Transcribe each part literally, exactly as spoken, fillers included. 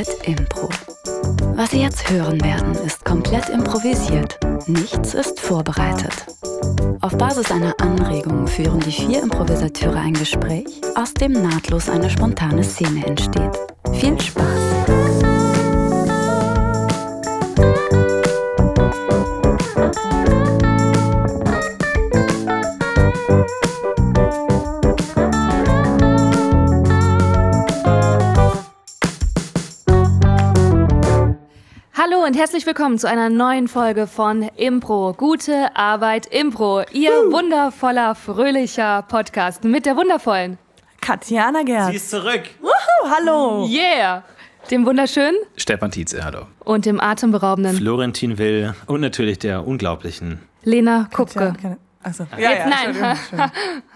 Arbeit, Impro. Was Sie jetzt hören werden, ist komplett improvisiert. Nichts ist vorbereitet. Auf Basis einer Anregung führen die vier Improvisateure ein Gespräch, aus dem nahtlos eine spontane Szene entsteht. Viel Spaß! Hallo und herzlich willkommen zu einer neuen Folge von Impro. Gute Arbeit, Impro. Ihr uh. wundervoller, fröhlicher Podcast mit der wundervollen Katjana Gerz. Sie ist zurück. Wuhu, hallo. Yeah. Dem wunderschönen Stefan Tietze, hallo. Und dem atemberaubenden Florentin Will und natürlich der unglaublichen Lena Kupke. Keine, achso. Ja, Jetzt ja, nein.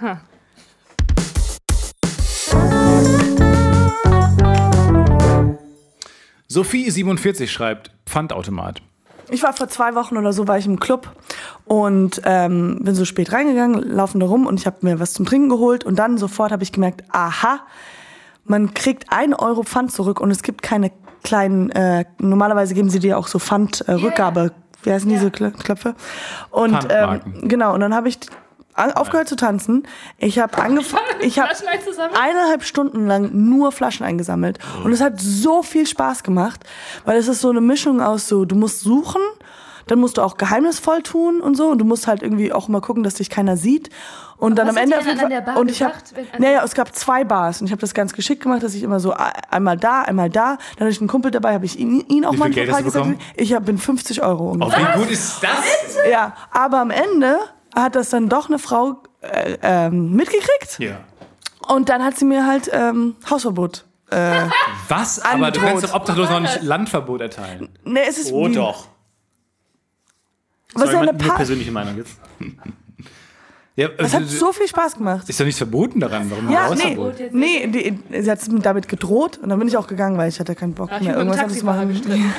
Sophie siebenundvierzig schreibt, Pfandautomat. Ich war vor zwei Wochen oder so, war ich im Club und ähm, bin so spät reingegangen, laufen da rum und ich habe mir was zum Trinken geholt und dann sofort habe ich gemerkt, aha, man kriegt ein Euro Pfand zurück und es gibt keine kleinen, äh, normalerweise geben sie dir auch so Pfandrückgabe, äh, wie heißen diese yeah. Knöpfe? Und ähm, genau, und dann habe ich aufgehört zu tanzen. Ich habe angefangen, ich habe eineinhalb Stunden lang nur Flaschen eingesammelt und es hat so viel Spaß gemacht, weil es ist so eine Mischung aus so, du musst suchen, dann musst du auch geheimnisvoll tun und so und du musst halt irgendwie auch immer gucken, dass dich keiner sieht und dann was am Ende auf jeden Fall, an der Bar und ich habe, naja, es gab zwei Bars und ich habe das ganz geschickt gemacht, dass ich immer so einmal da, einmal da, dann hatte ich einen Kumpel dabei, habe ich ihn, ihn auch manchmal gesagt, ich hab, bin fünfzig Euro ungefähr. Oh, wie gut ist das? Ja, aber am Ende hat das dann doch eine Frau äh, ähm, mitgekriegt. Ja. Und dann hat sie mir halt ähm, Hausverbot äh, Was? Aber androht. du kannst doch obdachlos noch nicht Landverbot erteilen. Nee, es ist Oh wie, doch. Was ist Sorry, eine nur pa- persönliche Meinung jetzt. Ja, Es hat so viel Spaß gemacht. ist doch nichts verboten daran. Warum Ja, nee, Hausverbot? nee die, sie hat damit gedroht und dann bin ich auch gegangen, weil ich hatte keinen Bock Ach, mehr, irgendwas anderes zu machen.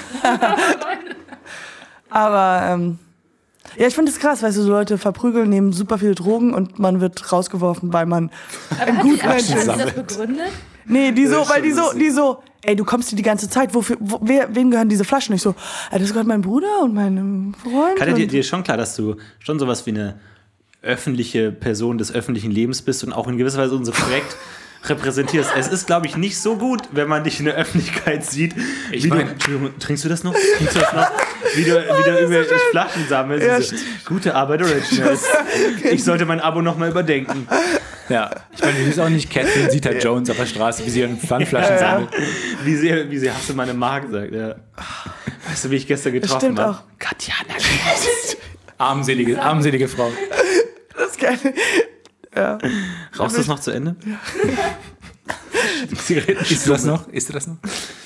Aber ähm, ja, ich finde es krass, weißt du, so Leute verprügeln, nehmen super viele Drogen und man wird rausgeworfen, weil man ein guter Mensch ist. Hast du das begründet? Nee, die so, weil die so, die so, ey, du kommst hier die ganze Zeit, wofür, wo, wer, wem gehören diese Flaschen? Ich so, ey, das gehört mein Bruder und meinem Freund. Katja, dir, und dir ist schon klar, dass du schon sowas wie eine öffentliche Person des öffentlichen Lebens bist und auch in gewisser Weise unser Projekt repräsentierst. Es ist, glaube ich, nicht so gut, wenn man dich in der Öffentlichkeit sieht. Ich wie mein, du, Entschuldigung, trinkst du das noch? Trinkst du das noch? Wie du, wie du über so Flaschen sammelst. Ja, so, gute Arbeit, Original. Ich sollte mein Abo nochmal überdenken. Ja, ich meine, du siehst auch nicht Catherine Zeta-Jones auf der Straße, wie sie ihren Pfandflaschen sammelt. Wie sie, wie sie hast du meine Marke gesagt. Ja. Weißt du, wie ich gestern getroffen habe? auch. Katjana. Armselige, armselige Frau. das ist geil. Ja. Rauchst du das noch zu Ende? Ja. Zigaretten. Isst du das noch? Isst du das noch?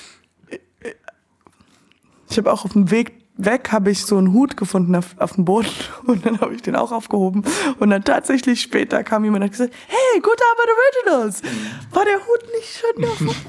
Ich habe auch auf dem Weg weg, habe ich so einen Hut gefunden auf, auf dem Boden und dann habe ich den auch aufgehoben und dann tatsächlich später kam jemand und hat gesagt, hey, gute Arbeit Originals. War der Hut nicht schon noch?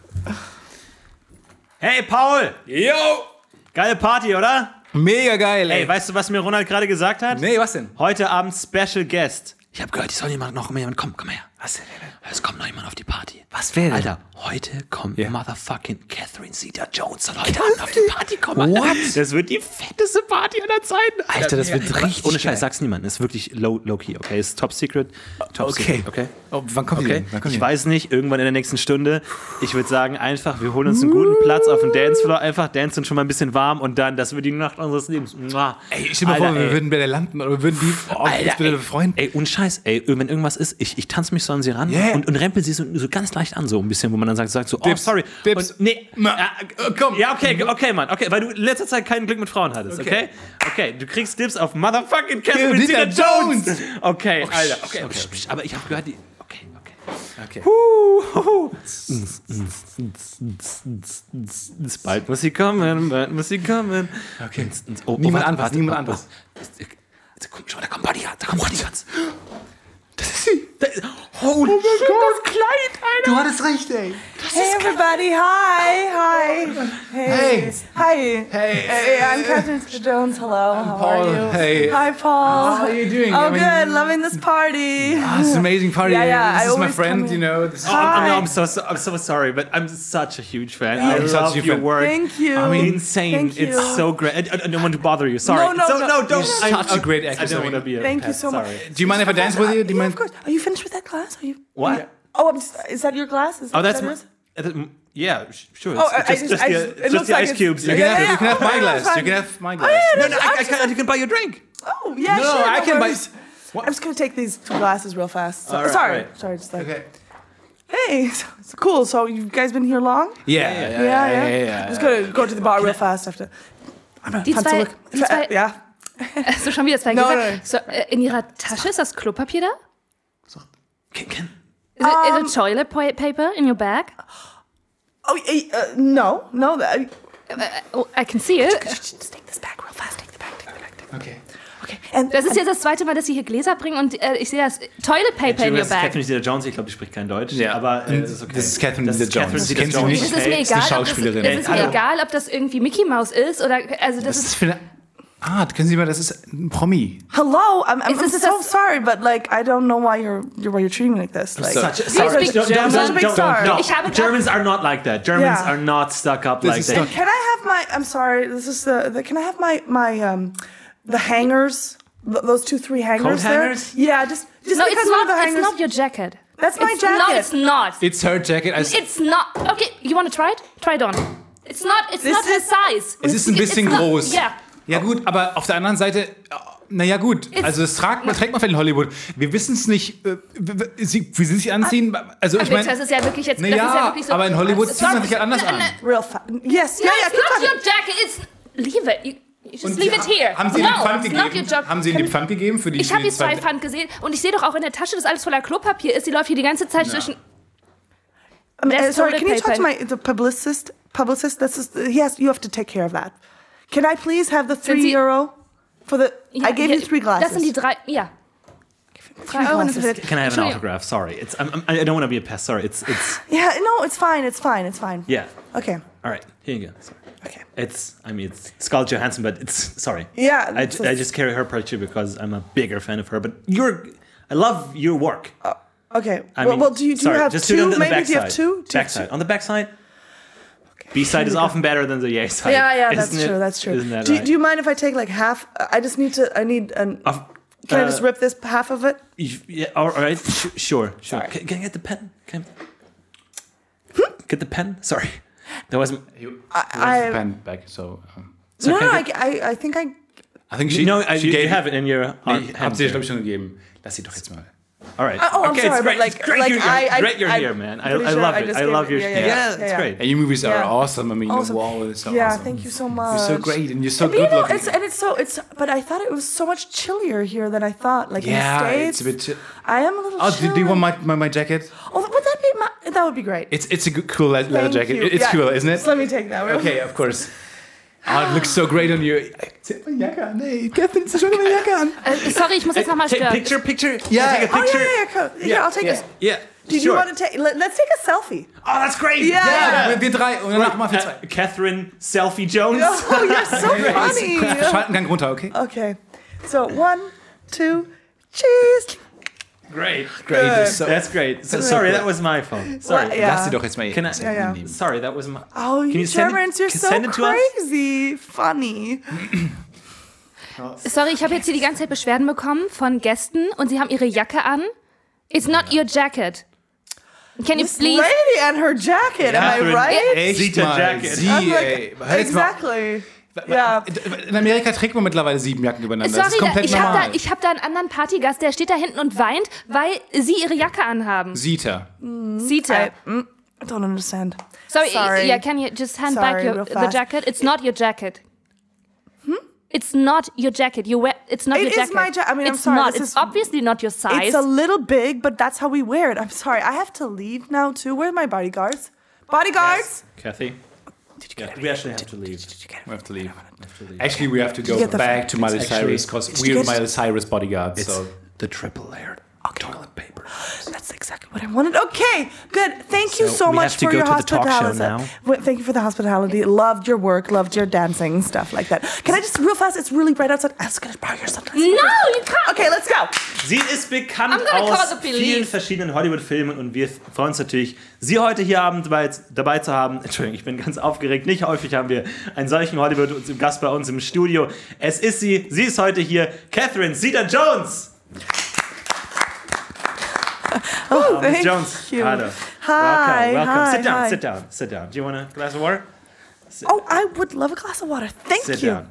Hey, Paul! Yo! Geile Party, oder? Mega geil, ey. Ey, weißt du, was mir Ronald gerade gesagt hat? Nee, was denn? Heute Abend Special Guest. Ich habe gehört, es soll jemand noch jemand kommen. Komm her. Was denn? Es kommt noch jemand auf die Party. Was wäre denn? Alter, heute kommt Ja. motherfucking Catherine Zeta-Jones soll heute Abend auf die Party kommen. Alter. What? Das wird die fetteste Party aller Zeiten. Alter, das wird Ja, richtig Ohne Scheiß, geil. sag's niemandem. Das ist wirklich low, low key, okay? Ist top secret. Top Okay. secret, okay? Oh, wann kommt die Okay, denn? Wann kommt ich die? weiß nicht, irgendwann in der nächsten Stunde. Ich würde sagen, einfach, wir holen uns einen guten Platz auf dem Dancefloor, einfach dancen schon mal ein bisschen warm und dann, das wird die Nacht unseres Lebens. Mua. Ey, stell dir mal vor, Alter, wir ey. würden bei der landen oder wir würden die oh, Alter, bitte ey, befreuen. ey, und Scheiß, ey, wenn irgendwas ist, ich, ich tanze mich so an sie ran Yeah. und, und rempel sie so, so ganz leicht an, so ein bisschen, wo man dann sagt, sagt so, oh, Dips, sorry. Dips. Und, nee, Ma- äh, komm. Ja, okay, okay, Mann, okay, weil du in letzter Zeit kein Glück mit Frauen hattest, okay? Okay. Okay, du kriegst Dips auf motherfucking Catherine Zeta Zeta-Jones. Jones. Okay, Oh, Alter, sch- okay, okay, psch, psch, aber ich habe gehört, die, okay, okay. Okay. Bald muss sie kommen, bald muss sie kommen. Okay. Oh, Niemand oh, anfassen, niemand anfassen. Guck, schau, da kommt Bodyguard, da kommt Bodyguards. Das ist sie. Da ist, holy shit, das Kleid, Alter. Du hattest recht, ey. Das Hey everybody, hi, hi. Hey. Hi. Hey. Hey, I'm Catherine Jones. Hello, how Paul. are you? Hey. Hi, Paul. How are you doing? Oh, I mean- good. Loving this party. Ah, it's an amazing party. Yeah, yeah, This I is my always friend, come you in. know. This is Oh, I'm, no, Hi. I'm so, so I'm so sorry, but I'm such a huge fan. Yeah, I I'm such love a your fan. work. Thank you. I mean, Insane. Thank you. It's so great. I, I, I don't want to bother you. Sorry. No, no, so, no. no, don't. You're I, such a great I actress. don't I want mean, to be a Thank you pest, so much. sorry. Do you mind if I dance with you? Do you Yeah, mind? of course. Are you finished with that class? Are you? What? Yeah. Oh, I'm just, is that your glass? Is Oh, that that's what my, it is? uh, yeah, sh- sure. Oh, It's I- I just, just- just I the, just- it just looks the like ice it's- cubes. You Yeah, can, yeah, have, yeah. you can have my Okay, glass. fine. You can have my Oh, glass. yeah, No, no, no, just- I, I'm I, just- can, I can buy you a drink. Oh, yeah, No, sure. I no can buy- worries. What? I'm just going to take these two glasses real fast. So, All right, sorry. right. Sorry, just like. Okay. Hey, so, it's cool. So you guys been here long? Yeah, yeah, yeah. Yeah, yeah. yeah, yeah. I'm just going to go to the bar real fast after. I'm not Die fun zwei- to look. die zwei- Ja. Hast du schon wieder zwei No, gesagt? no. So, äh, in ihrer Tasche ist das Klopapier da? Can, can, Is it, Um, is it toilet pa- paper in your bag? Oh, uh, no, no. That, Oh, I can see it. just take this bag real fast. Take the bag. Take the bag. Take the bag. Okay. Okay. And, Das ist jetzt das zweite Mal, dass sie hier Gläser bringen und äh, ich sehe das Toilet Paper in your das ist bag. Catherine Zeta-Jones. Ich glaube, die spricht kein Deutsch. Ja, aber äh, und das ist okay. das ist Catherine Das ist Zeta-Jones. Catherine Kennt sie Zeta-Jones. nicht? Es ist mir Ist eine egal, ob das, Schauspielerin. es ist mir Hallo. egal, ob das irgendwie Mickey Mouse ist oder also das Das ist ist für eine. Ah, können Sie mal, das ist ein Promi. hello. I'm, I'm, Is I'm this so a- sorry, but like I don't know why you're, you're why you're treating me like this. Like, sorry. Such, you sorry, speak don't, don't, German? Such a don't, big don't, star. no. Ich habe grad- Germans are not like that. Germans Yeah. are not stuck up This like is that. not- Can I have my? I'm sorry. This is the. the can I have my my um, the hangers? Th- those two, three hangers Coat there. hangers? Yeah, just just no, because it's one of not. the It's hangers. not your jacket. That's my it's, jacket. No, it's not. It's her jacket. Also, It's not. Okay, you want to try it? Try it on. It's not. It's This not her is- size. es ist ein It's bisschen not- groß. Ja. Ja gut, aber auf der anderen Seite, naja gut, also das tragt man, trägt man vielleicht in Hollywood. Wir wissen es nicht, äh, w- w- sie- wie sie sich anziehen. Also ich Okay, meine, das ist ja wirklich jetzt. na das ist ja ja, wirklich so. aber in Hollywood It's zieht man not- sich ja anders an. Real fast. Yes. No, yeah, yeah. it's Keep not talking. your jacket. It's leave it. You, you just Und leave it here. Haben Sie no, ihm die Pfand it's not your gegeben? job. Haben Sie ihm die Pfand gegeben für die? Ich für habe die hier zwei zweite- Pfand gesehen und ich sehe doch auch in der Tasche, dass alles voller Klopapier ist. Sie läuft hier die ganze Zeit zwischen. Um, uh, There's sorry, toilet can you talk to paper. my the publicist? Publicist. This is he has. You have to take care of that. Can I please have the three Sie- euro for the? Ja, I gave hier- you three glasses. Das sind die drei. Ja. Three Euro glasses. und- Can I have an Entschuldigung. autograph? Sorry, it's I'm, I'm, I don't want to be a pest. Sorry, it's it's Yeah. No, it's fine. It's fine. It's fine. yeah. Okay. All right, here you go. Sorry. Okay. It's I mean it's Scarlett Johansson, but it's sorry. Yeah, I, this I is- just carry her picture because I'm a bigger fan of her. But you're I love your work. Okay. I well, mean, well, do you do sorry, you have just do two? it on the, Maybe back do you have side. two? Do you have Back two? side. On the back side. B side is often better than the yay side. Yeah, yeah, that's isn't it? true. That's true. Isn't that do, right? do you mind if I take like half? I just need to. I need an. Of- Can I uh, just rip this half of it? You- Yeah, all right. Sh- sure, sure. Sorry. Can, can I get the pen? Can I get the pen? Sorry, that wasn't. You- I- you have the I- pen back, so. Um, No, can no. I I, get- I, I think I. I think she. You know, I, she you gave. have it in your Nee, hand. habt ihr, glaube ich, schon gegeben. Lass sie doch jetzt mal. All right. Oh, I'm okay, sorry, it's great. but like, it's great like you're, I, I, great you're I, here, man. I, pretty I sure love I it. just I gave love it- your. yeah, Yeah, yeah, yeah. it's Yeah, great. And your movies are Yeah. awesome. I mean, Awesome. wow, it's so Yeah, awesome. thank you so much. You're so great, and you're so And, you good know, looking. it's, and it's so it's. But I thought it was so much chillier here than I thought. Like Yeah, in the it's States, a bit chi- I am a little. Oh, do, do you want my, my, my jacket? Oh, would that be my? That would be great. It's it's a good, cool le- leather Thank jacket. you. It- It's Yeah, cool, isn't it? just let me take that. Okay, of course. Oh, it looks so great on you. Zieh meine Jacke an. Hey, Catherine, zieh schon meine Jacke an. Äh, sorry, ich muss jetzt nochmal Take stören. picture, picture. Yeah. Take a Oh picture. yeah, yeah, yeah. Cool. Here, I'll take yeah. this. Yeah. Did sure. you want to take? Let, let's take a selfie. Oh, that's great. Yeah. Ja, wir, wir drei. Und danach mal für zwei. Uh, Catherine Selfie Jones. Oh, you're so funny. Schaltengang runter, okay? Okay, so one, two, cheese. Great. Great. That's so, That's great. So, That's so sorry, cool. that was my phone. Sorry. Well, yeah. Lass sie doch jetzt mal Can I? Yeah, yeah. nehmen. Sorry, that was my. Oh, Can you you send it- Germans, you're can so send it to us? crazy. Funny. Sorry, ich habe jetzt hier die ganze Zeit Beschwerden bekommen von Gästen und sie haben ihre Jacke an. It's not your jacket. Can you This please? lady and her jacket, am I Catherine. right? Echt Zita mal, Jacket. sie, I'm like, ey. Hör jetzt mal. exactly. Ja. In Amerika trägt man mittlerweile sieben Jacken übereinander. das Sorry, ist da, komplett ich habe normal. da, ich hab da einen anderen Partygast, der steht da hinten und weint, weil sie ihre Jacke anhaben. Sita. Sita. I, mm, I don't understand. Sorry, Sorry. yeah, can you just hand Sorry, back your, real the fast. jacket? It's not your jacket. It's not your jacket. You wear. It's not It your is jacket. my ja- I mean, I'm it's sorry, not. this It's is- obviously not your size. It's a little big, but that's how we wear it. I'm sorry, I have to leave now too. Where are my bodyguards? Bodyguards? Kathy. Yeah, we actually have to leave. We have to leave. Actually, we have to go get the- back to Miley It's actually- Cyrus because Did you we're get- Miley Cyrus bodyguards. It's So the triple layered Okay. Toilet paper. That's exactly what I wanted. Okay, good. Thank you so, So we much have to for go your to the talk show hospitality. now. Well, Thank you for the hospitality. Loved your work. Loved your dancing, stuff like that. Can I just real fast? It's really bright outside. I was gonna borrow your sunglasses. No, you can't. Okay, let's go. Sie ist bekannt I'm gonna call aus the police. vielen verschiedenen Hollywood-Filmen und wir freuen uns natürlich, Sie heute hier Abend dabei, dabei zu haben. Entschuldigung, ich bin ganz aufgeregt. Nicht häufig haben wir einen solchen Hollywood-Gast bei uns im Studio. Es ist sie, sie ist heute hier, Catherine Zeta-Jones. Oh, Miss thank Jones, you. hello. Hi, Welcome, welcome. hi, sit down, hi. sit down, sit down. Do you want a glass of water? Sit, Oh, I would love a glass of water. Thank sit you. down.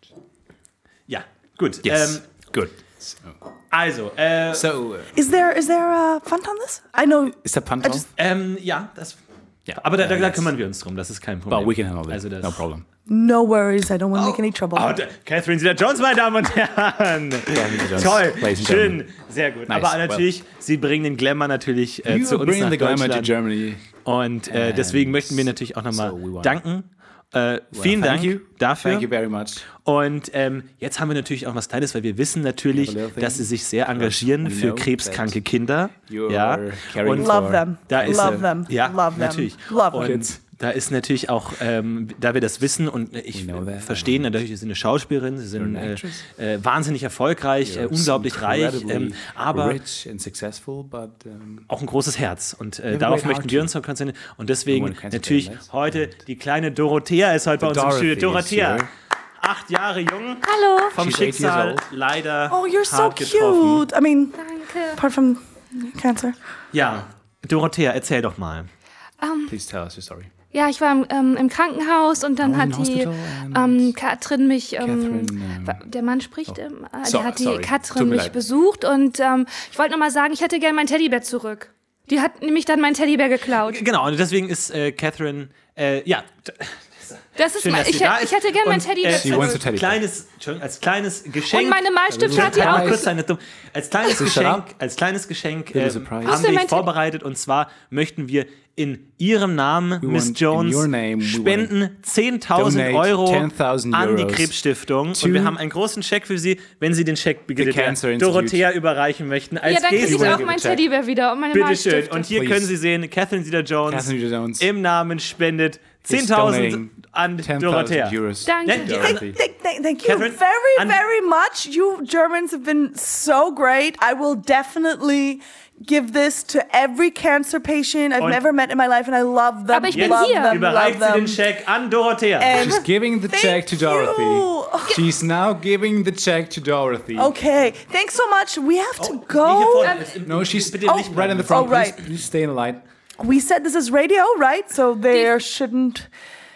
Ja, gut. Yes. Ähm, Good. So, also, äh, so uh, Is there is there a fund on this? I know. is that I Panto? just ähm, ja, das. Yeah. Aber da, da, Uh, da yes. kümmern wir uns drum, das ist kein Problem. Well, we can handle it. Also das, No problem. no worries. I don't want to make any trouble. Oh, da- Catherine Zeta-Jones, meine Damen und Herren. Zeta-Jones, Toll, ladies and schön, gentlemen. sehr gut. Nice, Aber natürlich, Sie bringen den Glamour natürlich äh, You zu uns bring nach the glamour to Deutschland. Germany. Und äh, deswegen möchten wir natürlich auch nochmal so we want- danken. Äh, vielen thank Dank you. dafür. Thank you very much. Und ähm, jetzt haben wir natürlich auch was Kleines, weil wir wissen natürlich, We have a little dass thing. Sie sich sehr engagieren We für know krebskranke Kinder. You Ja. are caring Und Love for- them. da ist Love äh, them. Ja, Love them. natürlich. Love und them. da ist natürlich auch, ähm, da wir das wissen und ich We know that. verstehe natürlich, Sie sind eine Schauspielerin, Sie sind You're an äh, actress. äh, wahnsinnig erfolgreich, äh, You're unglaublich reich, incredibly ähm, aber rich and successful, but um, auch ein großes Herz. Und äh, a darauf great möchten heart wir too. uns noch konzentrieren. Und deswegen We want to natürlich concentrate heute die kleine Dorothea ist heute bei uns im Dorothy Studio. is Dorothea, here. acht Jahre jung, Hallo. vom She's eight years Schicksal old. leider Oh, you're so hart getroffen. cute. I mean, Danke. apart from cancer. Ja, Dorothea, erzähl doch mal. please tell us your story. Ja, ich war im, ähm, im Krankenhaus und dann Oh, in hat die hospital and ähm, Katrin mich, ähm, Catherine, ähm, wa- der Mann spricht, ähm, äh, So- der hat die sorry, tut Katrin mir mich leid. besucht und ähm, ich wollte nur mal sagen, ich hätte gerne mein Teddybär zurück. Die hat nämlich dann mein Teddybär geklaut. Genau, und deswegen ist äh, Catherine, äh, ja, d- Das ist schön, mein, dass ich, sie da hätte- ist. ich hätte gerne mein Und, Teddybär äh, She wants zurück. a teddy bear. kleines, Entschuldigung, als kleines Geschenk. Und meine Malstifte hat die Kann auch. auch kurz sein, dumm. Als kleines So, shut Geschenk, up. als kleines Geschenk Little äh, surprise. Was haben denn wir mein dich Te- vorbereitet und zwar möchten wir in Ihrem Namen, We Miss want in Jones, your name, we spenden zehntausend donate Euro ten,000 an die euros Krebsstiftung und to wir haben einen großen Scheck für Sie, wenn Sie den Scheck bitte der Cancer Institute. Dorothea überreichen möchten. Als Ja, dann kriege ich Geste. auch mein check. Teddybär wieder und meine Bitte Malstifte. schön. Und hier Please. können Sie sehen, Catherine Zeta-Jones Catherine Zeta-Jones im Namen spendet is zehntausend donating an ten Dorothea. thousand euros. Danke. Ja, die- Dorothy. Thank, thank, thank you Catherine, very, and- very much. You Germans have been so great. I will definitely give this to every cancer patient I've Und- never met in my life, and I love them. Aber ich bin love hier. them, Überreicht love sie den them. Scheck an Dorothea. And She's giving the thank check to Dorothy. you. She's now giving the check to Dorothy. Okay, thanks so much. We have to Oh, Hier go. vorne ist im- No, she's bitte oh, nicht right in the Oh, front. right. Please, please stay in the light. We said this is radio, right? So there shouldn't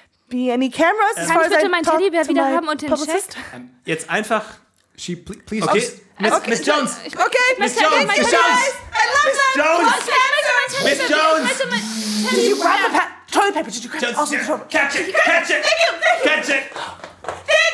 be any cameras. as Kann far ich as bitte I mein talk Teddybär to wieder my haben und den publicist. Scheck? Jetzt einfach. She please, please Okay, just Miss, Okay, Miss Jones. Ich, Okay, Miss möchte Jones, mein Miss Teddybär. Jones. Miss Jones. Miss Jones. Did you grab the pa- toilet paper? Did you grab Jones, also the toilet catch it, catch it, catch it. Thank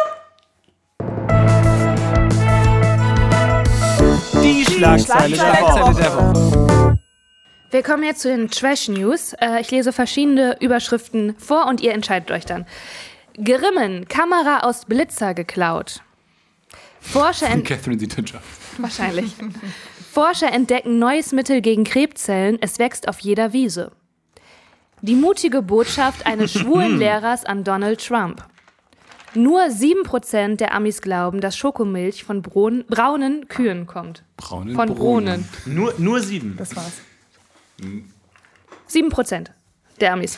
you. Die Schlagzeile der Woche. der Woche. Wir kommen jetzt zu den Trash News. Äh, Ich lese verschiedene Überschriften vor und ihr entscheidet euch dann. Grimmen, Kamera aus Blitzer geklaut. Forscher, ent Catherine Zeta-Jones. wahrscheinlich. Forscher entdecken neues Mittel gegen Krebszellen. Es wächst auf jeder Wiese. Die mutige Botschaft eines schwulen Lehrers an Donald Trump. Nur sieben Prozent der Amis glauben, dass Schokomilch von Bron- braunen Kühen kommt. Braunen Von Bohnen. Nur, nur sieben. Das war's. Sieben Prozent der Amis.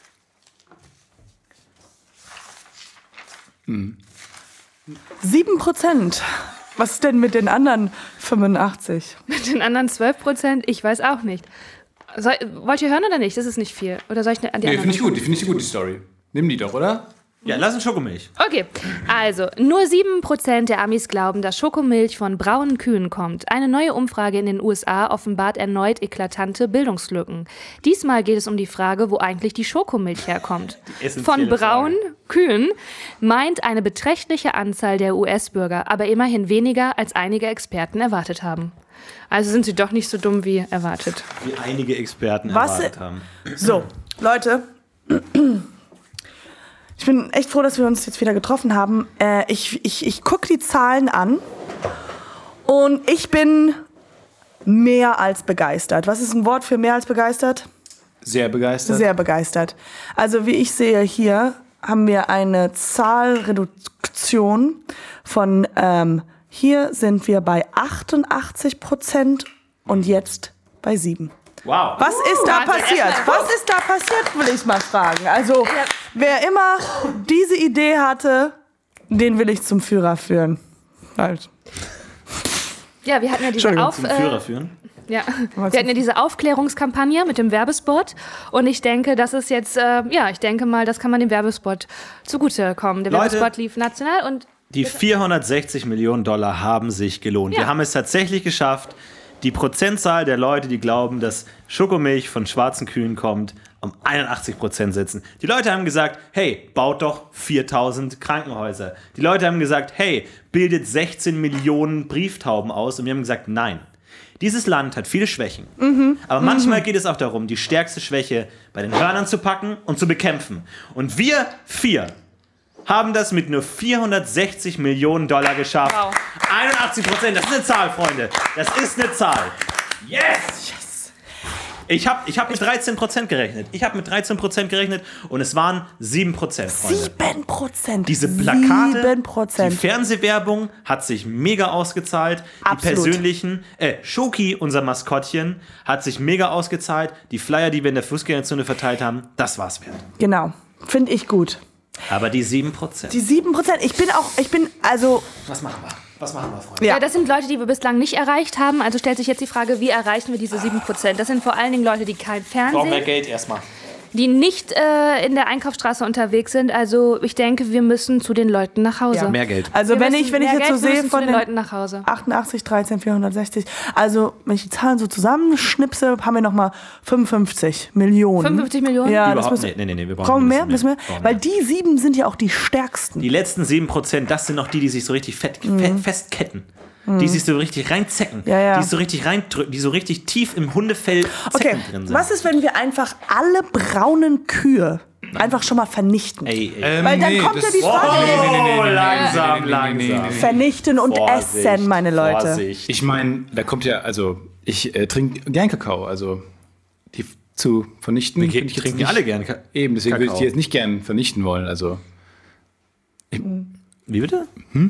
Sieben Prozent. Was ist denn mit den anderen fünfundachtzig? Mit den anderen zwölf Prozent, ich weiß auch nicht. Soll, wollt ihr hören oder nicht? Das ist nicht viel. Oder soll ich ne- an die Nee, anderen? finde ich gut, die finde ich gut, die Story. Nimm die doch, oder? Ja, lass uns Schokomilch. Okay, also nur sieben Prozent der Amis glauben, dass Schokomilch von braunen Kühen kommt. Eine neue Umfrage in den U S A offenbart erneut eklatante Bildungslücken. Diesmal geht es um die Frage, wo eigentlich die Schokomilch herkommt. essentielle Von braunen Frage. Kühen meint eine beträchtliche Anzahl der U S-Bürger, aber immerhin weniger, als einige Experten erwartet haben. Also sind sie doch nicht so dumm wie erwartet. Wie einige Experten Was- erwartet haben. So, Leute. Ich bin echt froh, dass wir uns jetzt wieder getroffen haben. Äh, ich ich, ich gucke die Zahlen an und ich bin mehr als begeistert. Was ist ein Wort für mehr als begeistert? Sehr begeistert. Sehr begeistert. Also wie ich sehe hier, haben wir eine Zahlreduktion von, ähm, hier sind wir bei achtundachtzig Prozent und jetzt bei sieben. Wow. Was ist da also passiert? erstmal- Was ist da passiert, will ich mal fragen. Also, wer immer diese Idee hatte, den will ich zum Führer führen. Halt. Ja, wir hatten ja diese Auf... Zum äh, Führer führen. Ja, wir hatten ja diese Aufklärungskampagne mit dem Werbespot und ich denke, das ist jetzt, äh, ja, ich denke mal, das kann man dem Werbespot zugutekommen. Der Leute, Werbespot lief national und Die vierhundertsechzig Millionen Dollar haben sich gelohnt. Ja. Wir haben es tatsächlich geschafft, die Prozentzahl der Leute, die glauben, dass Schokomilch von schwarzen Kühen kommt, um einundachtzig Prozent setzen. Die Leute haben gesagt, hey, baut doch viertausend Krankenhäuser. Die Leute haben gesagt, hey, bildet sechzehn Millionen Brieftauben aus. Und wir haben gesagt, nein. Dieses Land hat viele Schwächen. Mhm. Aber manchmal mhm. geht es auch darum, die stärkste Schwäche bei den Hörnern zu packen und zu bekämpfen. Und wir vier haben das mit nur vierhundertsechzig Millionen Dollar geschafft. Wow. einundachtzig Prozent, das ist eine Zahl, Freunde. Das ist eine Zahl. Yes! yes. Ich habe ich hab mit dreizehn Prozent gerechnet. Ich habe mit dreizehn Prozent gerechnet und es waren sieben Prozent, Freunde. sieben Prozent. Diese Plakate, sieben Prozent. die Fernsehwerbung hat sich mega ausgezahlt. Absolut. Die persönlichen, äh, Schoki, unser Maskottchen, hat sich mega ausgezahlt. Die Flyer, die wir in der Fußgängerzone verteilt haben, das war's wert. Genau, finde ich gut. Aber die sieben Prozent. Die sieben Prozent, ich bin auch, ich bin, also... Was machen wir? Was machen wir, Freunde? Ja. ja, das sind Leute, die wir bislang nicht erreicht haben. Also stellt sich jetzt die Frage, wie erreichen wir diese sieben Prozent? Das sind vor allen Dingen Leute, die kein Brauchen wir Fernsehen, Geld erstmal. die nicht äh, in der Einkaufsstraße unterwegs sind. Also ich denke, wir müssen zu den Leuten nach Hause. Ja. Mehr Geld. Also Wir wenn müssen ich, wenn ich mehr jetzt Geld, so wir sehe müssen von zu den den Leuten nach Hause. achtundachtzig, dreizehn, vierhundertsechzig, also wenn ich die Zahlen so zusammenschnipse, haben wir nochmal fünfundfünfzig Millionen. fünfundfünfzig Millionen? Ja, das Überhaupt müssen, nicht. Nee, nee, nee, wir brauchen brauchen ein mehr, bisschen müssen wir, mehr. weil die sieben sind ja auch die stärksten. Die letzten sieben Prozent, das sind noch die, die sich so richtig fett, fe- festketten. Die sich so richtig reinzecken. Ja, ja. Die so richtig reindrücken, die so richtig tief im Hundefell Okay, Zecken drin sind. was ist, wenn wir einfach alle braunen Kühe einfach schon mal vernichten? Ey, ey. Ähm, Weil dann nee, kommt das- ja die Frage, Oh, nee, nee, nee, nee, nee, langsam, nee, nee, nee, nee, nee, langsam. nee. vernichten und Vorsicht, essen, meine Leute. Vorsicht. Ich meine, da kommt ja, also ich äh, trinke gern Kakao, also die f- zu vernichten. Wir finde ich jetzt trinken nicht, alle gern Ka- Eben, deswegen würde ich Kakao. die jetzt nicht gern vernichten wollen. Also Wie bitte?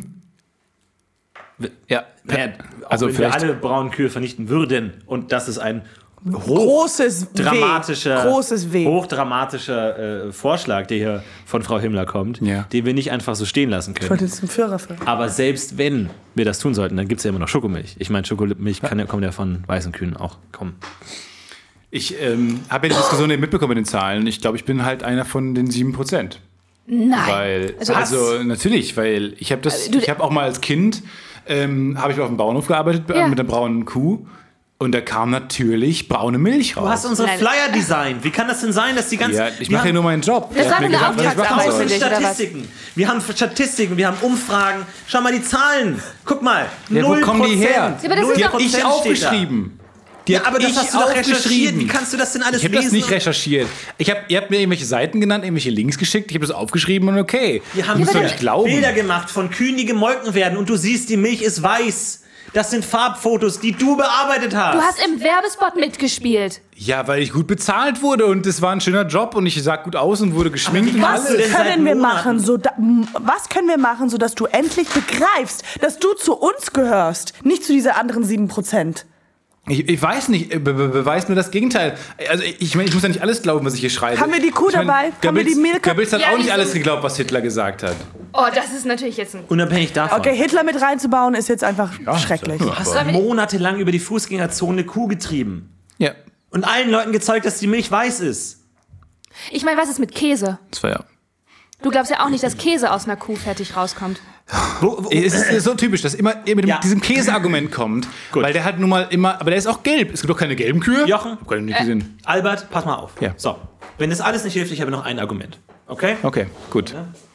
ja, Ja, also also wenn vielleicht wir alle braunen Kühe vernichten würden und das ist ein Großes hochdramatischer, Weh. Großes Weh. hochdramatischer äh, Vorschlag, der hier von Frau Himmler kommt, Ja. den wir nicht einfach so stehen lassen Ich können. wollte jetzt einen Führer für. Aber selbst wenn wir das tun sollten, dann gibt es ja immer noch Schokomilch. Ich meine, Schokomilch kann ja, kommt ja von weißen Kühen auch kommen. ich ähm, habe ja die Diskussion eben mitbekommen mit den Zahlen. Ich glaube, ich bin halt einer von den sieben Prozent. Nein. Weil, Also also, was? natürlich, weil ich habe das, du- ich habe auch mal als Kind, ähm, habe ich auf dem Bauernhof gearbeitet Ja. mit einer braunen Kuh und da kam natürlich braune Milch raus. Du hast unsere Nein. Flyer designt. Wie kann das denn sein, dass die ganzen... ja, ich wir mache ja haben nur meinen Job. Das Ich war hab mir eine gesagt, was ich machen Auftragsarbeit soll. für dich, oder was? Statistiken. Wir haben Statistiken, wir haben Umfragen. Schau mal die Zahlen. Guck mal. Ja, wo null kommen die her? Prozent. Ja, aber das ist Die doch- habe ich Prozent steht da. aufgeschrieben. Die Ja, hab aber das ich hast du doch recherchiert. aufgeschrieben. Wie kannst du das denn alles Ich habe lesen? das nicht recherchiert. Ich hab, ihr habt mir irgendwelche Seiten genannt, irgendwelche Links geschickt. Ich habe das aufgeschrieben und okay. Wir haben Musst so du nicht glauben. Bilder gemacht von Kühen, die gemolken werden und du siehst, die Milch ist weiß. Das sind Farbfotos, die du bearbeitet hast. Du hast im Werbespot mitgespielt. Ja, weil ich gut bezahlt wurde und es war ein schöner Job und ich sah gut aus und wurde geschminkt und Was du denn alles. seit können wir Monaten? machen, so da, m- was können wir machen, sodass du endlich begreifst, dass du zu uns gehörst, nicht zu dieser anderen sieben Prozent? Ich, ich weiß nicht, be be beweist mir das Gegenteil. Also ich, ich meine, ich muss ja nicht alles glauben, was ich hier schreibe. Haben wir die Kuh ich mein, dabei? Haben wir Goebbels, die Milka? Goebbels hat Ja, auch nicht die alles sind- geglaubt, was Hitler gesagt hat. Oh, das ist natürlich jetzt ein... Unabhängig davon. Okay, Hitler mit reinzubauen ist jetzt einfach schrecklich. Ja. Hast du monatelang über die Fußgängerzone Kuh getrieben Ja, und allen Leuten gezeigt, dass die Milch weiß ist. Ich meine, was ist mit Käse? das war ja. Du glaubst ja auch nicht, dass Käse aus einer Kuh fertig rauskommt. Wo, wo, Es ist so typisch, dass immer ihr mit dem, Ja. diesem Käseargument kommt, Gut. weil der hat nun mal immer, aber der ist auch gelb. Es gibt doch keine gelben Kühe. Jochen? Ich hab keine nicht gesehen. Albert, pass mal auf. Ja. So, wenn das alles nicht hilft, ich habe noch ein Argument. Okay? Okay, gut.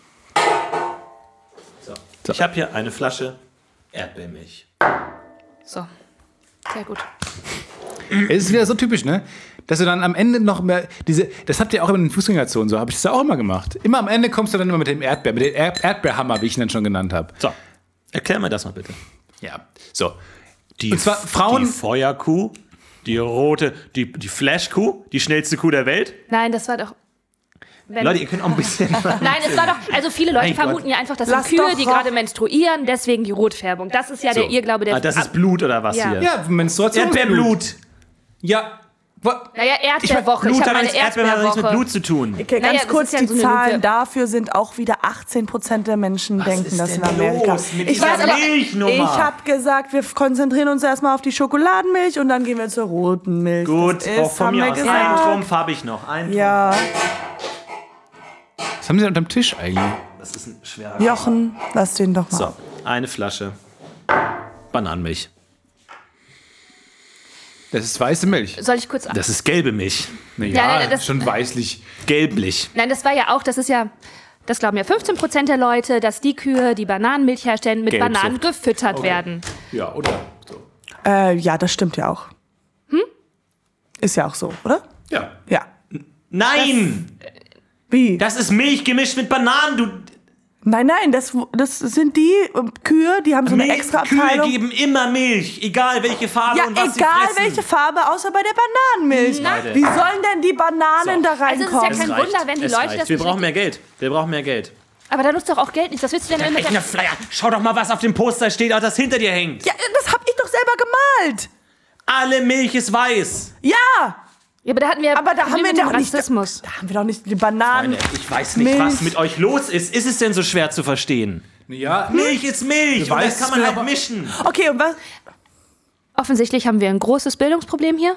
So. So. Ich habe hier eine Flasche Erdbeermilch. So. Sehr gut. Es ist wieder so typisch, ne? Dass du dann am Ende noch mehr diese, das habt ihr auch immer in den Fußgängerzonen so, habe ich das auch immer gemacht. Immer am Ende kommst du dann immer mit dem Erdbeer, mit dem Erd Erdbeerhammer, wie ich ihn dann schon genannt habe. So, erklär mir das mal bitte. Ja, so. Die, Und zwar Frauen- Die Feuerkuh, die rote, die, die Flashkuh, die schnellste Kuh der Welt. Nein, das war doch... Wenn, Leute, ihr könnt auch ein bisschen... Nein, es war doch, also viele Leute Mein vermuten Gott. ja einfach, das Lass sind Kühe, doch die Roch- gerade menstruieren, deswegen die Rotfärbung. Das ist ja der Irrglaube der... Ah, das ist Blut oder was Ja. hier? Ja, Menstruationsblut. Erdbeerblut. Ja. Wa- Naja, Erdbeerwoche. Ich, Blut habe hat meine nichts Erdbeeren hat nichts mit Erdbeerwoche. Blut zu tun. Okay, Naja, ganz das kurz, ist ja die so eine Zahlen Lupe. dafür sind auch wieder achtzehn Prozent der Menschen denken ist das denn in Amerika. los mit ich dieser weiß, aber Milchnummer? ich habe gesagt, wir konzentrieren uns erstmal auf die Schokoladenmilch und dann gehen wir zur roten Milch. Gut, das oh, ist, von haben mir wir aus. Einen gesagt. Trumpf habe ich noch. Einen Ja, Was haben sie denn unterm Tisch eigentlich? Trumpf. Das ist ein schwerer Jochen, lass den doch mal. So, eine Flasche Bananenmilch. Das ist weiße Milch. Soll ich kurz... Das ist gelbe Milch. Naja, Ja, ja, das- schon weißlich. Gelblich. Nein, das war ja auch, das ist ja... Das glauben ja fünfzehn Prozent der Leute, dass die Kühe, die Bananenmilch herstellen, mit Gelbsucht. Bananen gefüttert werden. Ja, oder? So. Äh, ja, das stimmt ja auch. Hm? Ist ja auch so, oder? Ja. Ja. Nein! Wie? Das ist Milch gemischt mit Bananen. Du, Nein, nein, das, das sind die ähm, Kühe, die haben so eine Milch, extra Kühe Abteilung. geben immer Milch, egal welche Farbe Ja, und was egal sie fressen. welche Farbe, außer bei der Bananenmilch. Leute. Wie sollen denn die Bananen So. da Also es ist ja reinkommen? kein Wunder, wenn die es Leute reicht. das Wir nicht brauchen mehr Geld. Wir brauchen mehr Geld. Aber da nutzt doch auch Geld nicht. Was willst du denn mit Echt der... eine Flyer. Schau doch mal, was auf dem Poster steht, auch das hinter dir hängt. Ja, das hab ich doch selber gemalt. Alle Milch ist weiß. Ja, Ja, aber da hatten wir aber da haben wir Probleme mit doch nicht, Rassismus. da haben wir doch nicht die Bananen. Freunde, ich weiß nicht, Milch. was mit euch los ist. Ist es denn so schwer zu verstehen? Ja. Milch ist Milch Du und weißt das kann es man mir halt aber- mischen. Okay, und was? Offensichtlich haben wir ein großes Bildungsproblem hier.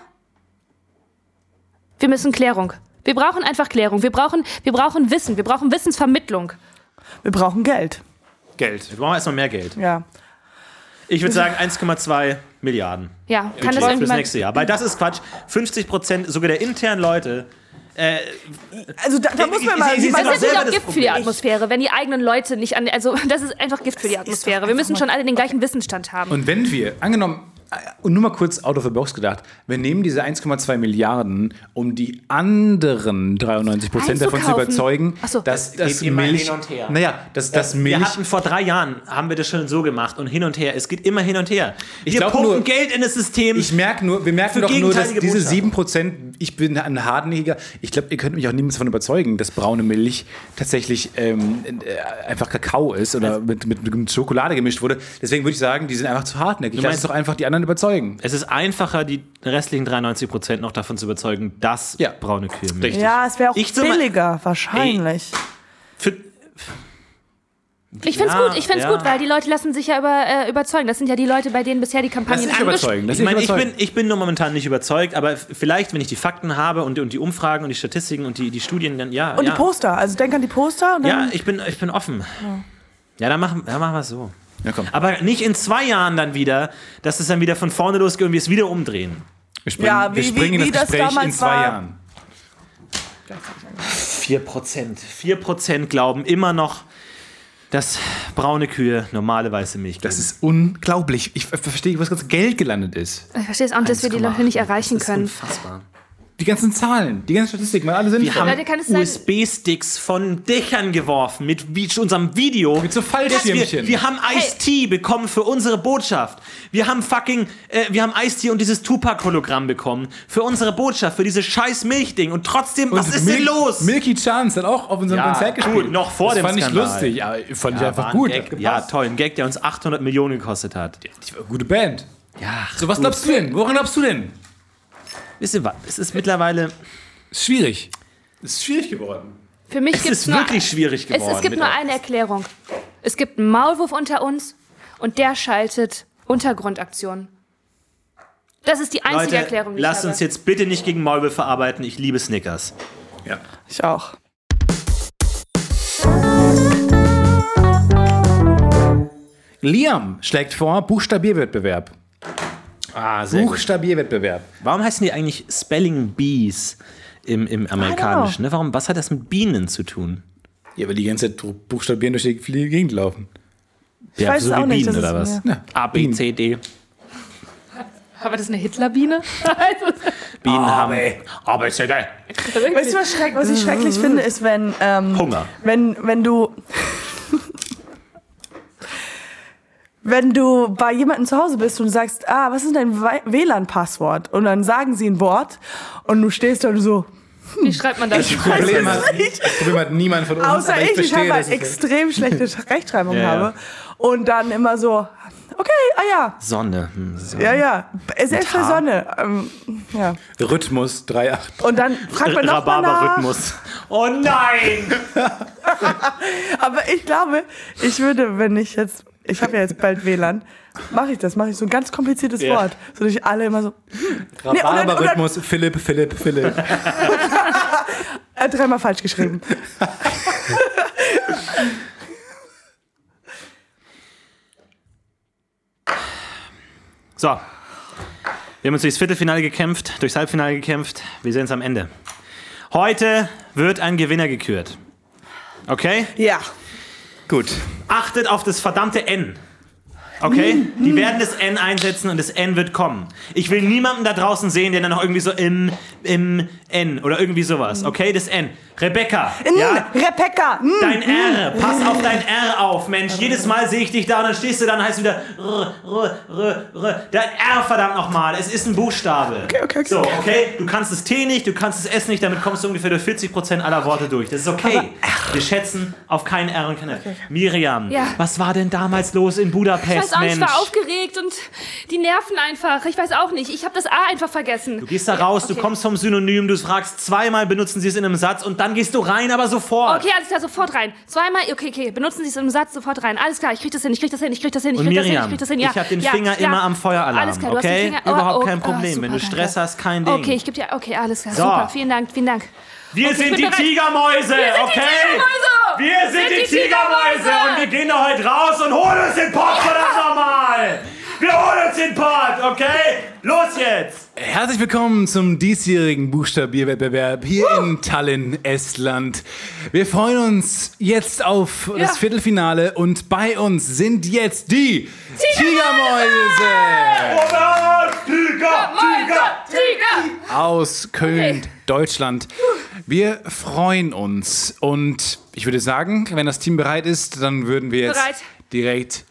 Wir müssen Klärung. Wir brauchen einfach Klärung. Wir brauchen, wir brauchen Wissen. Wir brauchen Wissensvermittlung. Wir brauchen Geld. Geld. Wir brauchen erstmal mehr Geld. Ja. Ich würde sagen eins Komma zwei Milliarden. Ja, kann das Budget fürs irgendwann... nächste Jahr. Weil das ist Quatsch. fünfzig Prozent sogar der internen Leute. Äh, Also da, da muss man mal... Sie- Sie- Sie- Das doch ist natürlich selber auch das Gift für die Problem. Atmosphäre, wenn die eigenen Leute nicht an... Also das ist einfach Gift für die Atmosphäre. Wir müssen schon alle den gleichen Wissensstand haben. Und wenn wir, angenommen, und nur mal kurz out of the box gedacht, wir nehmen diese eins Komma zwei Milliarden, um die anderen dreiundneunzig Prozent davon zu Einzukaufen. überzeugen, Ach so. dass geht das immer Milch... hin und her. Naja, dass das Milch... Wir hatten vor drei Jahren, haben wir das schon so gemacht und hin und her. Es geht immer hin und her. Ich wir glaub pumpen nur- Geld in das System. Ich merke nur, wir merken Für doch nur, dass gegenteilige diese Botschaften. sieben Prozent, ich bin ein Hartnäckiger, ich glaube, ihr könnt mich auch niemals davon überzeugen, dass braune Milch tatsächlich ähm, äh, einfach Kakao ist oder mit, mit, mit Schokolade gemischt wurde. Deswegen würde ich sagen, die sind einfach zu hartnäckig. Lass meinst- doch einfach die anderen überzeugen. es ist einfacher, die restlichen dreiundneunzig Prozent noch davon zu überzeugen, dass Ja. braune Kühe Milch. Richtig. Ja, es wäre auch Ich zum- billiger, wahrscheinlich. Für, Ich find's Ja, gut, ich find's ja. gut, weil die Leute lassen sich ja über, äh, überzeugen. Das sind ja die Leute, bei denen bisher die Lass Kampagnen dich angesch- überzeugen. Lass ich dich meine, ich überzeugen. bin, ich bin nur momentan nicht überzeugt, aber f- vielleicht, wenn ich die Fakten habe und, und die Umfragen und die Statistiken und die, die Studien, dann ja. Und ja. die Poster, also denk an die Poster und Ja, dann... ich bin, ich bin offen. Ja, dann machen, dann machen wir es so. Ja, komm. Aber nicht in zwei Jahren dann wieder, dass es dann wieder von vorne losgeht und wir es wieder umdrehen. Wir springen, Ja, wir wie- springen wie- in wie das das Gespräch in damals zwei war. Jahren. vier Prozent. vier Prozent glauben immer noch, dass braune Kühe normale weiße Milch geben. Das ist unglaublich. Ich ver- verstehe, was das Geld gelandet ist. Ich verstehe es auch nicht, dass wir die Leute nicht erreichen Das ist können. unfassbar. Die ganzen Zahlen, die ganzen Statistiken, weil alle sind Wir haben Leute, kann es sein- U S B-Sticks von Dächern geworfen mit wie, unserem Video. Mit so Fallschirmchen. Wir, wir haben Ice-T bekommen für unsere Botschaft. Wir haben fucking, äh, wir haben Ice-T und dieses Tupac-Hologramm bekommen für unsere Botschaft, für dieses scheiß Milchding. Und trotzdem, was ist denn Mil- los? Milky Chance hat auch auf unserem Ja, Konzert gut, gespielt. noch vor das dem fand ich Skandal. lustig, aber fand ich Ja, einfach war ein gut. Gag. Hat Ja, gepasst. toll. Ein Gag, der uns achthundert Millionen gekostet hat. Die war eine gute Band. Ja, So, was glaubst du denn? Woran glaubst du denn? wisst ihr was? Es ist mittlerweile, Ist schwierig. Ist schwierig geworden. Für mich es gibt's ist nur, wirklich schwierig es, geworden. es gibt mit nur euch. eine Erklärung. Es gibt einen Maulwurf unter uns und der schaltet Untergrundaktionen. Das ist die einzige Leute, Erklärung, die lasst ich uns habe. jetzt bitte nicht gegen Maulwürfe arbeiten. Ich liebe Snickers. Ja. Ich auch. Liam schlägt vor, Buchstabierwettbewerb. Ah, sehr gut. Buchstabierwettbewerb. Warum heißen die eigentlich Spelling Bees im, im Amerikanischen? Ne? Warum, was hat das mit Bienen zu tun? Ja, weil die ganze Zeit buchstabieren durch die Gegend laufen. Ja, weiß so es wie auch nicht, Bienen das oder ist was? mir- A, B, C, D. Aber das ist eine Hitlerbiene? Also, Bienen haben A, B, C, D. Weißt du, was, schreck, was ich schrecklich finde, ist, wenn, ähm, Hunger. wenn, wenn du wenn du bei jemandem zu Hause bist und sagst, ah, was ist dein W L A N-Passwort? Und dann sagen sie ein Wort und du stehst da und so, Wie schreibt man das? Das Problem hat, das Problem hat niemand von uns. außer aber ich, ich, verstehe, habe halt dass es- extrem schlechte Rechtschreibung Ja, ja. habe. Und dann immer so, okay, ah ja, Sonne. Hm, so. ja, ja, selbst für Haar. Sonne. Ähm, ja. Rhythmus drei acht. Und dann fragt man noch mal nach. Rhabarber-Rhythmus. Oh nein! Aber ich glaube, ich würde, wenn ich jetzt, ich habe ja jetzt bald W L A N, mache ich das, mache ich so ein ganz kompliziertes Ja. Wort, so dass ich alle immer so, Nee, oder- Rhabarber-Rhythmus, Philipp, Philipp, Philipp. äh, dreimal falsch geschrieben. So. Wir haben uns durchs Viertelfinale gekämpft, durchs Halbfinale gekämpft. Wir sehen es am Ende. Heute wird ein Gewinner gekürt. Okay? Ja. Gut. Achtet auf das verdammte N. Okay? Die werden das N einsetzen und das N wird kommen. Ich will niemanden da draußen sehen, der dann noch irgendwie so im, im N oder irgendwie sowas. Okay? Das N. Rebecca. N, Ja? Rebecca. N. Dein R. Pass auf dein R auf, Mensch. Jedes Mal sehe ich dich da und dann stehst du da und heißt wieder R, R, R, R. Dein R, verdammt nochmal. Es ist ein Buchstabe. Okay, okay, okay. So, okay? Du kannst das T nicht, du kannst das S nicht, damit kommst du ungefähr durch vierzig Prozent aller Worte durch. Das ist okay. Wir schätzen auf kein R und kein R. Miriam, Ja. was war denn damals los in Budapest, Ich weiß auch nicht, ich Mensch? war aufgeregt und die Nerven einfach. Ich weiß auch nicht. Ich habe das A einfach vergessen. Du gehst da raus, Okay. du kommst vom Synonym, du fragst zweimal, benutzen sie es in einem Satz und dann gehst du rein, aber sofort. Okay, alles klar, sofort rein. Zweimal, okay, okay. Benutzen Sie es im Satz, sofort rein. Alles klar, ich krieg das hin, ich krieg das hin, ich krieg das hin, ich Und krieg das hin, ich Miriam, krieg das hin. Ja, ich habe den ja, Finger ja. immer am Feueralarm, Alles klar, du hast den okay? Finger. Oh, Überhaupt oh, kein oh, Problem. super, Wenn du Stress danke. hast, kein Ding. Okay, ich gebe dir, okay, alles klar, So. super. Vielen Dank, vielen Dank. Wir Okay, ich sind bin die bereit. Tigermäuse, Wir sind okay? die Tigermäuse! Wir sind die Tigermäuse und wir gehen da heute raus und holen uns den Pott, verdammt nochmal! Wir holen uns den Pott, okay? Los jetzt! Herzlich willkommen zum diesjährigen Buchstabierwettbewerb hier in Tallinn, Estland. Wir freuen uns jetzt auf Ja. das Viertelfinale und bei uns sind jetzt die Tigermäuse Robert, Tiger, Tiger! Tiger! aus Köln, Okay. Deutschland. Wir freuen uns und ich würde sagen, wenn das Team bereit ist, dann würden wir jetzt Bereit. direkt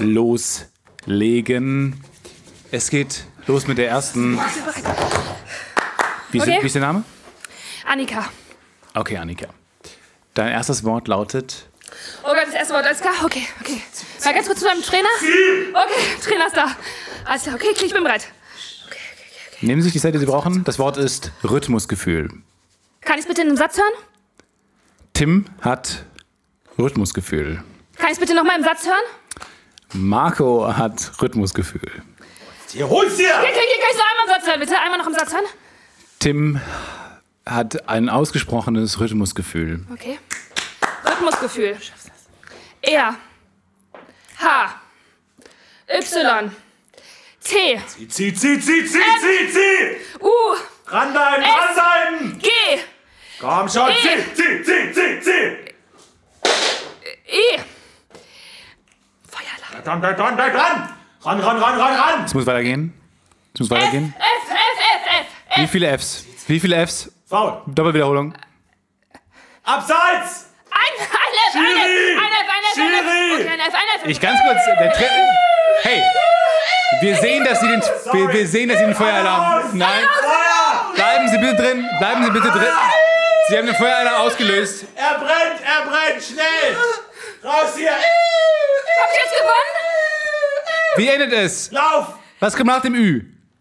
loslegen. Es geht los mit der ersten. Wie ist, Okay. wie ist der Name? Annika. Okay, Annika. Dein erstes Wort lautet Oh Gott, das erste Wort, alles klar? Okay, okay. Mal ganz kurz zu meinem Trainer. Okay, Trainer ist da. Alles klar, okay, okay, ich bin bereit. Nehmen Sie sich die Zeit, die Sie brauchen. Das Wort ist Rhythmusgefühl. Kann ich es bitte in einem Satz hören? Tim hat Rhythmusgefühl. Kann ich es bitte nochmal im Satz hören? Marco hat Rhythmusgefühl. Hier, hol's dir! Okay, okay, okay, kann ich noch einmal im Satz hören, bitte? Einmal noch im Satz hören? Tim hat ein ausgesprochenes Rhythmusgefühl. Okay. Rhythmusgefühl. R. H. Y. T. Zieh, zieh, zieh, zieh, zieh, zieh! U. Ranbleiben, S. ranbleiben! G. Komm schon, E. zieh, zieh, zieh, zieh, zieh! E. Feueralarm. Dran, dran, dran, dran, dran! Ran, ran, ran, ran, ran! Es muss weitergehen. Es muss weitergehen. F, F, F, F, Wie F. viele Fs? Wie viele Fs? Foul! Doppelwiederholung. Abseits! Ein, ein F, ein Schiri. F, ein F, ein F, ein Schiri. F. Okay, ein F, ein F. Ich ganz kurz. Der Tre hey! Wir sehen, dass Sie den, wir, wir sehen, dass Sie den Feueralarm. Nein. Feuer! Bleiben Sie bitte drin. Bleiben Sie bitte drin. Sie haben den Feueralarm ausgelöst. Er brennt, er brennt, schnell! Raus hier! Hab ich jetzt gewonnen? Wie endet es? Lauf! Was kommt nach dem Ü?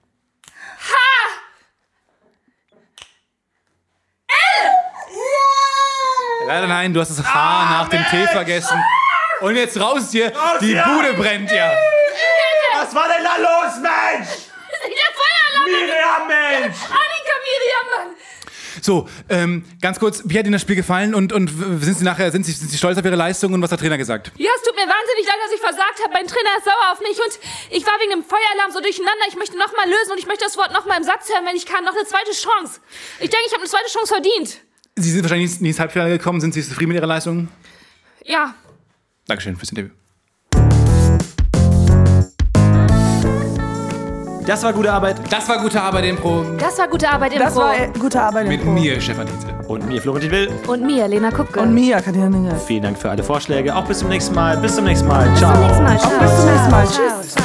Leider nein, du hast das H nach dem T vergessen. Und jetzt raus hier. Die hier. Bude brennt ja. Was war denn da los, Mensch? Der Feueralarm. Miriam, Mensch! Annika, Miriam, Mann. So, ähm, ganz kurz, wie hat Ihnen das Spiel gefallen und, und sind Sie nachher, sind Sie, sind Sie stolz auf Ihre Leistung und was hat der Trainer gesagt? Ja, es tut mir wahnsinnig leid, dass ich versagt habe. Mein Trainer ist sauer auf mich und ich war wegen dem Feueralarm so durcheinander. Ich möchte nochmal lösen und ich möchte das Wort nochmal im Satz hören, wenn ich kann. Noch eine zweite Chance. Ich denke, ich habe eine zweite Chance verdient. Sie sind wahrscheinlich nie ins Halbfinale gekommen, sind Sie zufrieden mit Ihrer Leistung? Ja. Dankeschön fürs Interview. Das war gute Arbeit. Das war gute Arbeit Impro. Das war gute Arbeit im Das Pro. war äh, gute Arbeit Mit im Pro. mir, Stefan Tietze. Und mir, Florentin Will. Und mir, Lena Kupke. Und Mia, Katja Ninge. Vielen Dank für alle Vorschläge. Auch bis zum nächsten Mal. Bis zum nächsten Mal. Bis Ciao. zum nächsten Mal. Ciao. Bis zum nächsten Mal. Ciao. Tschüss. Ciao.